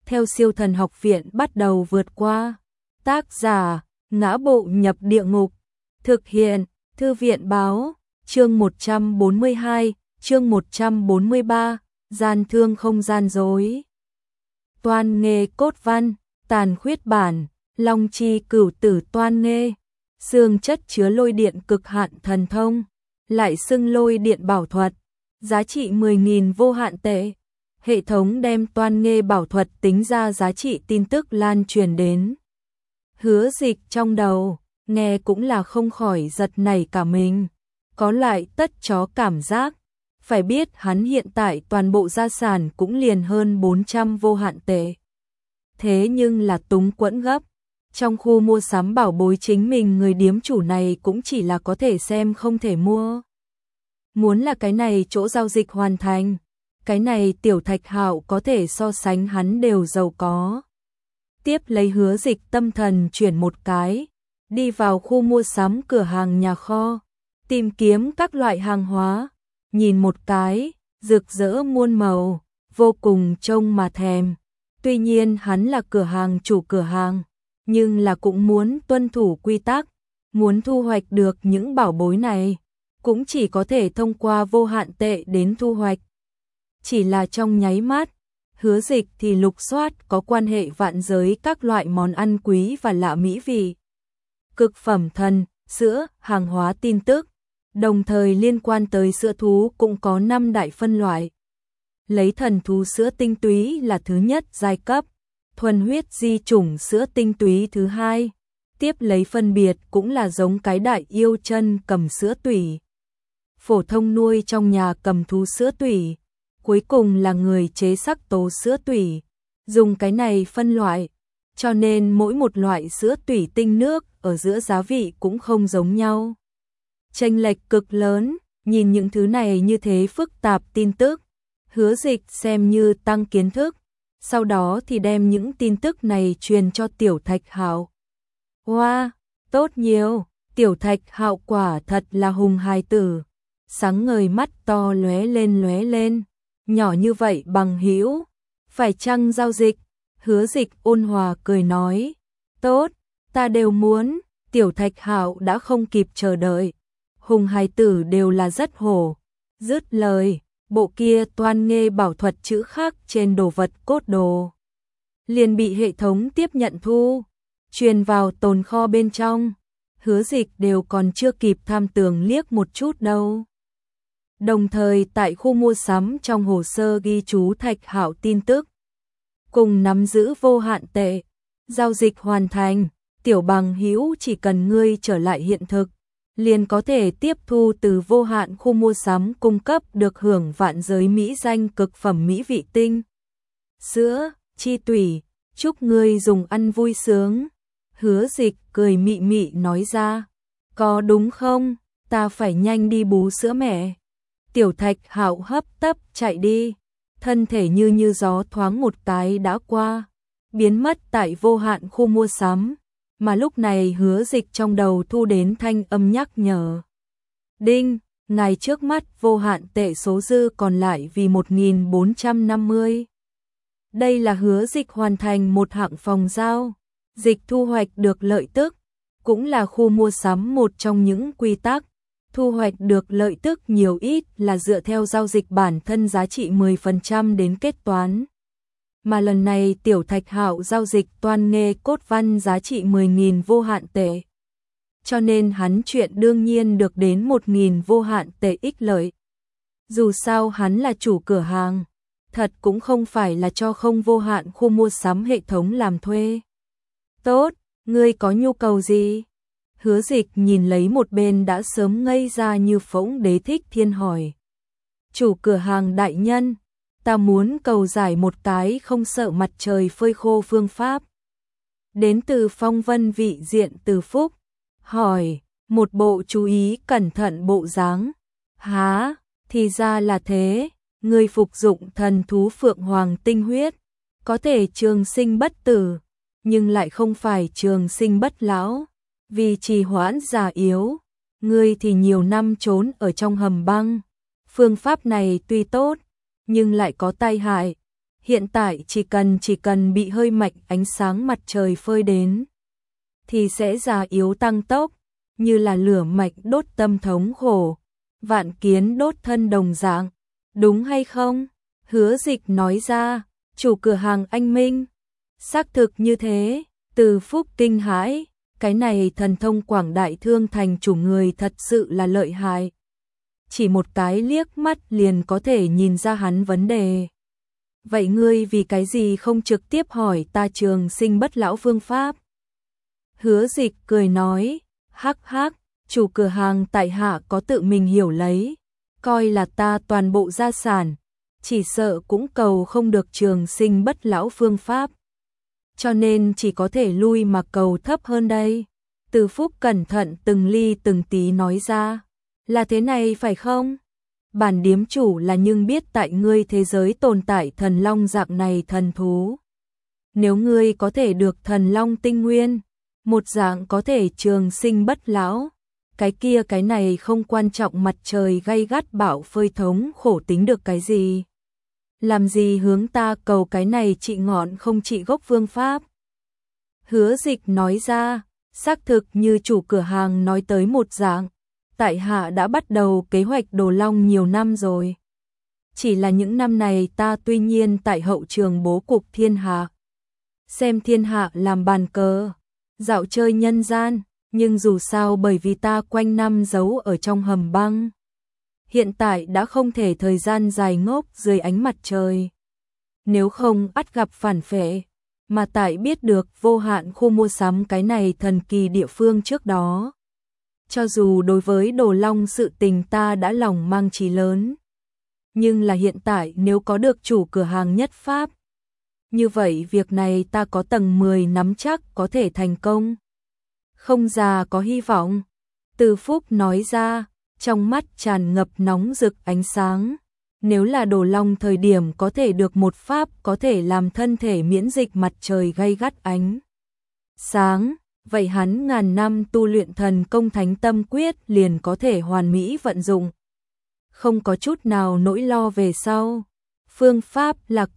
theo Siêu Thần Học Viện bắt đầu vượt qua. Tác giả: Ngã Bộ Nhập Địa Ngục. Thực hiện: Thư viện báo. Chương 142, chương 143, gian thương không gian dối. Toan nghê cốt văn, tàn khuyết bản, long chi cửu tử toan nghê. Xương chất chứa lôi điện cực hạn thần thông, lại xưng lôi điện bảo thuật, giá trị 10.000 vô hạn tệ. Hệ thống đem toan nghê bảo thuật tính ra giá trị tin tức lan truyền đến Hứa Dịch trong đầu, nghe cũng là không khỏi giật nảy cả mình, có loại tất chó cảm giác. Phải biết hắn hiện tại toàn bộ gia sản cũng liền hơn 400 vô hạn tệ. Thế nhưng là túng quẫn gấp, trong khu mua sắm bảo bối chính mình người điếm chủ này cũng chỉ là có thể xem không thể mua. Muốn là cái này chỗ giao dịch hoàn thành, cái này Tiểu Thạch Hạo có thể so sánh hắn đều giàu có. Tiếp lấy Hứa Dịch tâm thần chuyển một cái, đi vào khu mua sắm cửa hàng nhà kho, tìm kiếm các loại hàng hóa, nhìn một cái, rực rỡ muôn màu, vô cùng trông mà thèm. Tuy nhiên hắn là cửa hàng chủ cửa hàng, nhưng là cũng muốn tuân thủ quy tắc, muốn thu hoạch được những bảo bối này, cũng chỉ có thể thông qua vô hạn tệ đến thu hoạch. Chỉ là trong nháy mắt, Hứa Dịch thì lục soát có quan hệ vạn giới các loại món ăn quý và lạ mỹ vị, cực phẩm thần, sữa, hàng hóa tin tức, đồng thời liên quan tới sữa thú cũng có 5 đại phân loại. Lấy thần thú sữa tinh túy là thứ nhất giai cấp, thuần huyết di chủng sữa tinh túy thứ hai, tiếp lấy phân biệt cũng là giống cái đại yêu chân cầm sữa tủy, phổ thông nuôi trong nhà cầm thú sữa tủy, cuối cùng là người chế sắc tố sữa tủy, dùng cái này phân loại, cho nên mỗi một loại sữa tủy tinh nước ở giữa giá vị cũng không giống nhau. Chênh lệch cực lớn, nhìn những thứ này như thế phức tạp tin tức, Hứa Dịch xem như tăng kiến thức, sau đó thì đem những tin tức này truyền cho Tiểu Thạch Hạo. Wow, tốt nhiều, Tiểu Thạch Hạo quả thật là hùng hài tử, sáng ngời mắt to lóe lên, nhỏ như vậy bằng hữu, phải chăng giao dịch? Hứa Dịch ôn hòa cười nói, tốt, ta đều muốn. Tiểu Thạch Hạo đã không kịp chờ đợi, hùng hài tử đều là rất hổ, dứt lời, bộ kia toan nghê bảo thuật chữ khắc trên đồ vật cốt đồ liền bị hệ thống tiếp nhận thu, truyền vào tồn kho bên trong. Hứa Dịch đều còn chưa kịp tham tưởng liếc một chút đâu. Đồng thời tại khu mua sắm trong hồ sơ ghi chú Thạch Hạo tin tức, cùng nắm giữ vô hạn tệ, giao dịch hoàn thành. Tiểu bằng hữu chỉ cần ngươi trở lại hiện thực, liền có thể tiếp thu từ vô hạn khu mua sắm cung cấp được hưởng vạn giới mỹ danh cực phẩm mỹ vị tinh sữa, chi tủy, chúc ngươi dùng ăn vui sướng. Hứa Dịch cười mị mị nói ra, có đúng không, ta phải nhanh đi bú sữa mẹ. Tiểu Thạch Hạo hấp tấp chạy đi, thân thể như gió thoáng một cái đã qua, biến mất tại vô hạn khu mua sắm. Mà lúc này Hứa Dịch trong đầu thu đến thanh âm nhắc nhở. Đinh, ngài trước mắt vô hạn tệ số dư còn lại vì 1.450. Đây là Hứa Dịch hoàn thành một hạng phòng giao dịch thu hoạch được lợi tức, cũng là khu mua sắm một trong những quy tắc. Thu hoạch được lợi tức nhiều ít là dựa theo giao dịch bản thân giá trị 10% đến kết toán. Mà lần này Tiểu Thạch Hạo giao dịch toan nghê cốt văn giá trị 10.000 vô hạn tệ. Cho nên hắn chuyện đương nhiên được đến 1.000 vô hạn tệ ích lợi. Dù sao hắn là chủ cửa hàng, thật cũng không phải là cho không vô hạn khu mua sắm hệ thống làm thuê. Tốt, ngươi có nhu cầu gì? Hứa Dịch nhìn lấy một bên đã sớm ngây ra như phỗng Đế Thích Thiên hỏi. Chủ cửa hàng đại nhân, ta muốn cầu giải một cái không sợ mặt trời phơi khô phương pháp. Đến từ Phong Vân vị diện Từ Phúc, hỏi, một bộ chú ý cẩn thận bộ dáng. Há, thì ra là thế, ngươi phục dụng thần thú Phượng Hoàng tinh huyết, có thể trường sinh bất tử, nhưng lại không phải trường sinh bất lão, vì trì hoãn già yếu, ngươi thì nhiều năm trốn ở trong hầm băng. Phương pháp này tuy tốt, nhưng lại có tai hại. Hiện tại chỉ cần bị hơi mạnh ánh sáng mặt trời phơi đến thì sẽ già yếu tăng tốc, như là lửa mạch đốt tâm thống khổ, vạn kiến đốt thân đồng dạng, đúng hay không? Hứa Dịch nói ra, chủ cửa hàng anh Minh. Xác thực như thế, Từ Phúc kinh hãi, cái này thần thông quảng đại thương thành chủ người thật sự là lợi hại. Chỉ một cái liếc mắt liền có thể nhìn ra hắn vấn đề. Vậy ngươi vì cái gì không trực tiếp hỏi ta trường sinh bất lão phương pháp? Hứa Dịch cười nói, hắc hắc, chủ cửa hàng tại hạ có tự mình hiểu lấy, coi là ta toàn bộ gia sản, chỉ sợ cũng cầu không được trường sinh bất lão phương pháp. Cho nên chỉ có thể lui mà cầu thấp hơn đây. Từ Phúc cẩn thận từng ly từng tí nói ra, là thế này phải không? Bản điếm chủ là nhưng biết tại ngươi thế giới tồn tại thần long dạng này thần thú. Nếu ngươi có thể được thần long tinh nguyên, một dạng có thể trường sinh bất lão, cái kia cái này không quan trọng mặt trời gay gắt bạo phơi thống khổ tính được cái gì. Làm gì hướng ta cầu cái này trị ngọn không trị gốc phương pháp. Hứa Dịch nói ra, xác thực như chủ cửa hàng nói tới một dạng, tại hạ đã bắt đầu kế hoạch đồ long nhiều năm rồi. Chỉ là những năm này ta tuy nhiên tại hậu trường bố cục thiên hạ, xem thiên hạ làm bàn cờ, dạo chơi nhân gian, nhưng dù sao bởi vì ta quanh năm giấu ở trong hầm băng, hiện tại đã không thể thời gian dài ngốc dưới ánh mặt trời. Nếu không ắt gặp phản phệ, mà tại biết được vô hạn khu mua sắm cái này thần kỳ địa phương trước đó. Cho dù đối với đồ long sự tình ta đã lòng mang chí lớn, nhưng là hiện tại nếu có được chủ cửa hàng nhất pháp, như vậy việc này ta có tầng 10 nắm chắc có thể thành công. Không già có hy vọng. Từ Phúc nói ra, trong mắt tràn ngập nóng rực ánh sáng. Nếu là đồ long thời điểm có thể được một pháp có thể làm thân thể miễn dịch mặt trời gay gắt ánh sáng, vậy hắn ngàn năm tu luyện thần công thánh tâm quyết liền có thể hoàn mỹ vận dụng. Không có chút nào nỗi lo về sau. Phương pháp là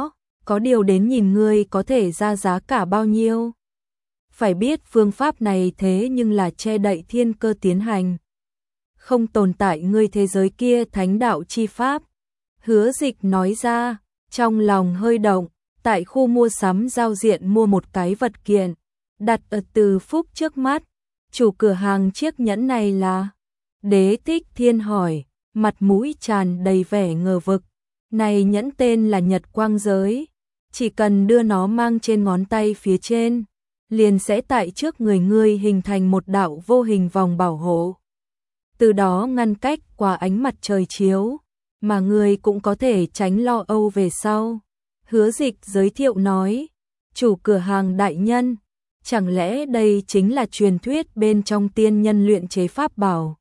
có điều đến nhìn ngươi có thể ra giá cả bao nhiêu. Phải biết phương pháp này thế nhưng là che đậy thiên cơ tiến hành. Không tồn tại ngươi thế giới kia thánh đạo chi pháp. Hứa Dịch nói ra, trong lòng hơi động, tại khu mua sắm giao diện mua một cái vật kiện, đặt ở Từ Phúc trước mắt. Chủ cửa hàng chiếc nhẫn này là? Đế Thích Thiên hỏi, mặt mũi tràn đầy vẻ ngờ vực. Này nhẫn tên là Nhật Quang Giới, chỉ cần đưa nó mang trên ngón tay phía trên, liền sẽ tại trước người ngươi hình thành một đạo vô hình vòng bảo hộ. Từ đó ngăn cách qua ánh mặt trời chiếu, mà ngươi cũng có thể tránh lo âu về sau. Hứa Dịch giới thiệu nói, chủ cửa hàng đại nhân, chẳng lẽ đây chính là truyền thuyết bên trong tiên nhân luyện chế pháp bảo?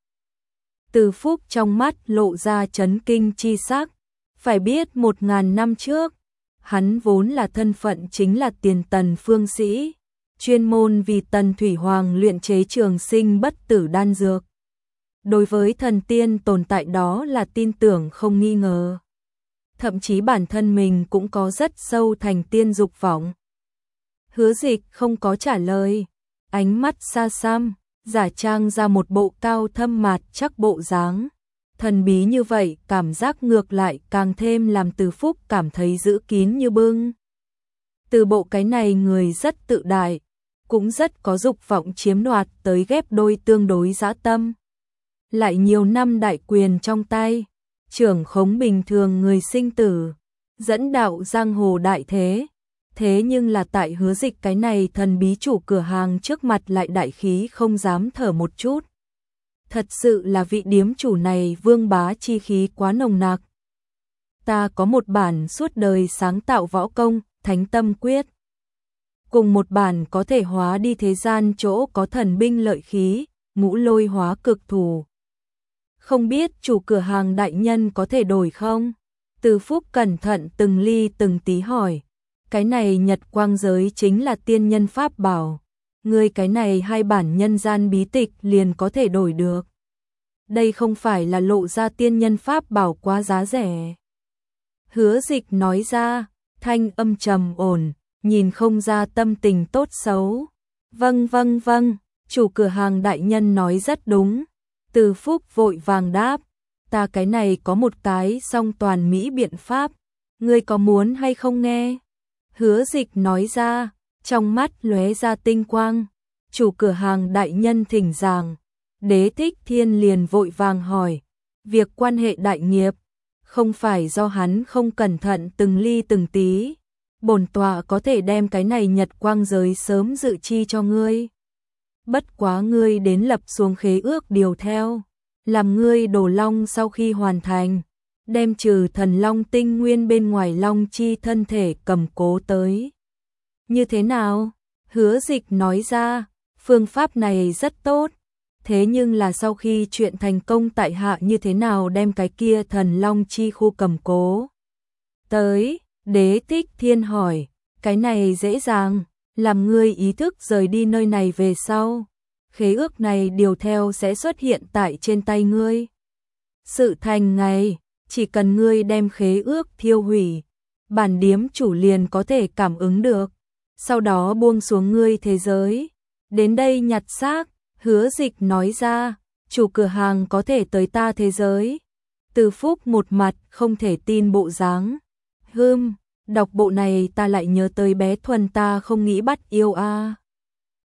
Từ Phúc trong mắt lộ ra chấn kinh chi sắc, phải biết 1000 năm trước, hắn vốn là thân phận chính là tiền tần phương sĩ, chuyên môn vì Tần Thủy Hoàng luyện chế trường sinh bất tử đan dược. Đối với thần tiên tồn tại đó là tin tưởng không nghi ngờ. Thậm chí bản thân mình cũng có rất sâu thành tiên dục vọng. Hứa Dịch không có trả lời, ánh mắt xa xăm, giả trang ra một bộ cao thâm mạt chắc bộ dáng. Thần bí như vậy, cảm giác ngược lại càng thêm làm Từ Phúc cảm thấy giữ kín như bưng. Từ bộ cái này người rất tự đại, cũng rất có dục vọng chiếm đoạt tới ghép đôi tương đối dã tâm. Lại nhiều năm đại quyền trong tay, trưởng khống bình thường người sinh tử, dẫn đạo giang hồ đại thế. Thế nhưng là tại Hứa Dịch cái này thần bí chủ cửa hàng trước mặt lại đại khí không dám thở một chút. Thật sự là vị điếm chủ này vương bá chi khí quá nồng nặc. Ta có một bản suốt đời sáng tạo võ công, Thánh Tâm Quyết. Cùng một bản có thể hóa đi thế gian chỗ có thần binh lợi khí, ngũ lôi hóa cực thủ. Không biết chủ cửa hàng đại nhân có thể đổi không? Từ Phúc cẩn thận từng ly từng tí hỏi. Cái này Nhật Quang Giới chính là tiên nhân pháp bảo. Ngươi cái này hai bản nhân gian bí tịch liền có thể đổi được. Đây không phải là lộ ra tiên nhân pháp bảo quá giá rẻ. Hứa Dịch nói ra, thanh âm trầm ổn, nhìn không ra tâm tình tốt xấu. Vâng, chủ cửa hàng đại nhân nói rất đúng. Từ Phúc vội vàng đáp, ta cái này có một cái song toàn mỹ biện pháp, ngươi có muốn hay không nghe? Hứa Dịch nói ra, trong mắt lóe ra tinh quang. Chủ cửa hàng đại nhân thỉnh giảng. Đế Thích Thiên liền vội vàng hỏi, việc quan hệ đại nghiệp, không phải do hắn không cẩn thận từng ly từng tí, bổn tọa có thể đem cái này Nhật Quang giới sớm dự chi cho ngươi. Bất quá ngươi đến lập xuống khế ước điều theo, làm ngươi đổ long sau khi hoàn thành, đem trừ thần long tinh nguyên bên ngoài long chi thân thể cầm cố tới. Như thế nào? Hứa Dịch nói ra, phương pháp này rất tốt, thế nhưng là sau khi chuyện thành công tại hạ như thế nào đem cái kia thần long chi khu cầm cố tới? Đế Thích Thiên hỏi, cái này dễ dàng, làm ngươi ý thức rời đi nơi này về sau, khế ước này điều theo sẽ xuất hiện tại trên tay ngươi. Sự thành ngày, chỉ cần ngươi đem khế ước thiêu hủy, bản điếm chủ liền có thể cảm ứng được, sau đó buông xuống ngươi thế giới, đến đây nhặt xác. Hứa Dịch nói ra, chủ cửa hàng có thể tới ta thế giới. Từ Phúc một mặt không thể tin bộ dáng. Đọc bộ này ta lại nhớ tới bé Thuần ta không nghĩ bắt yêu a.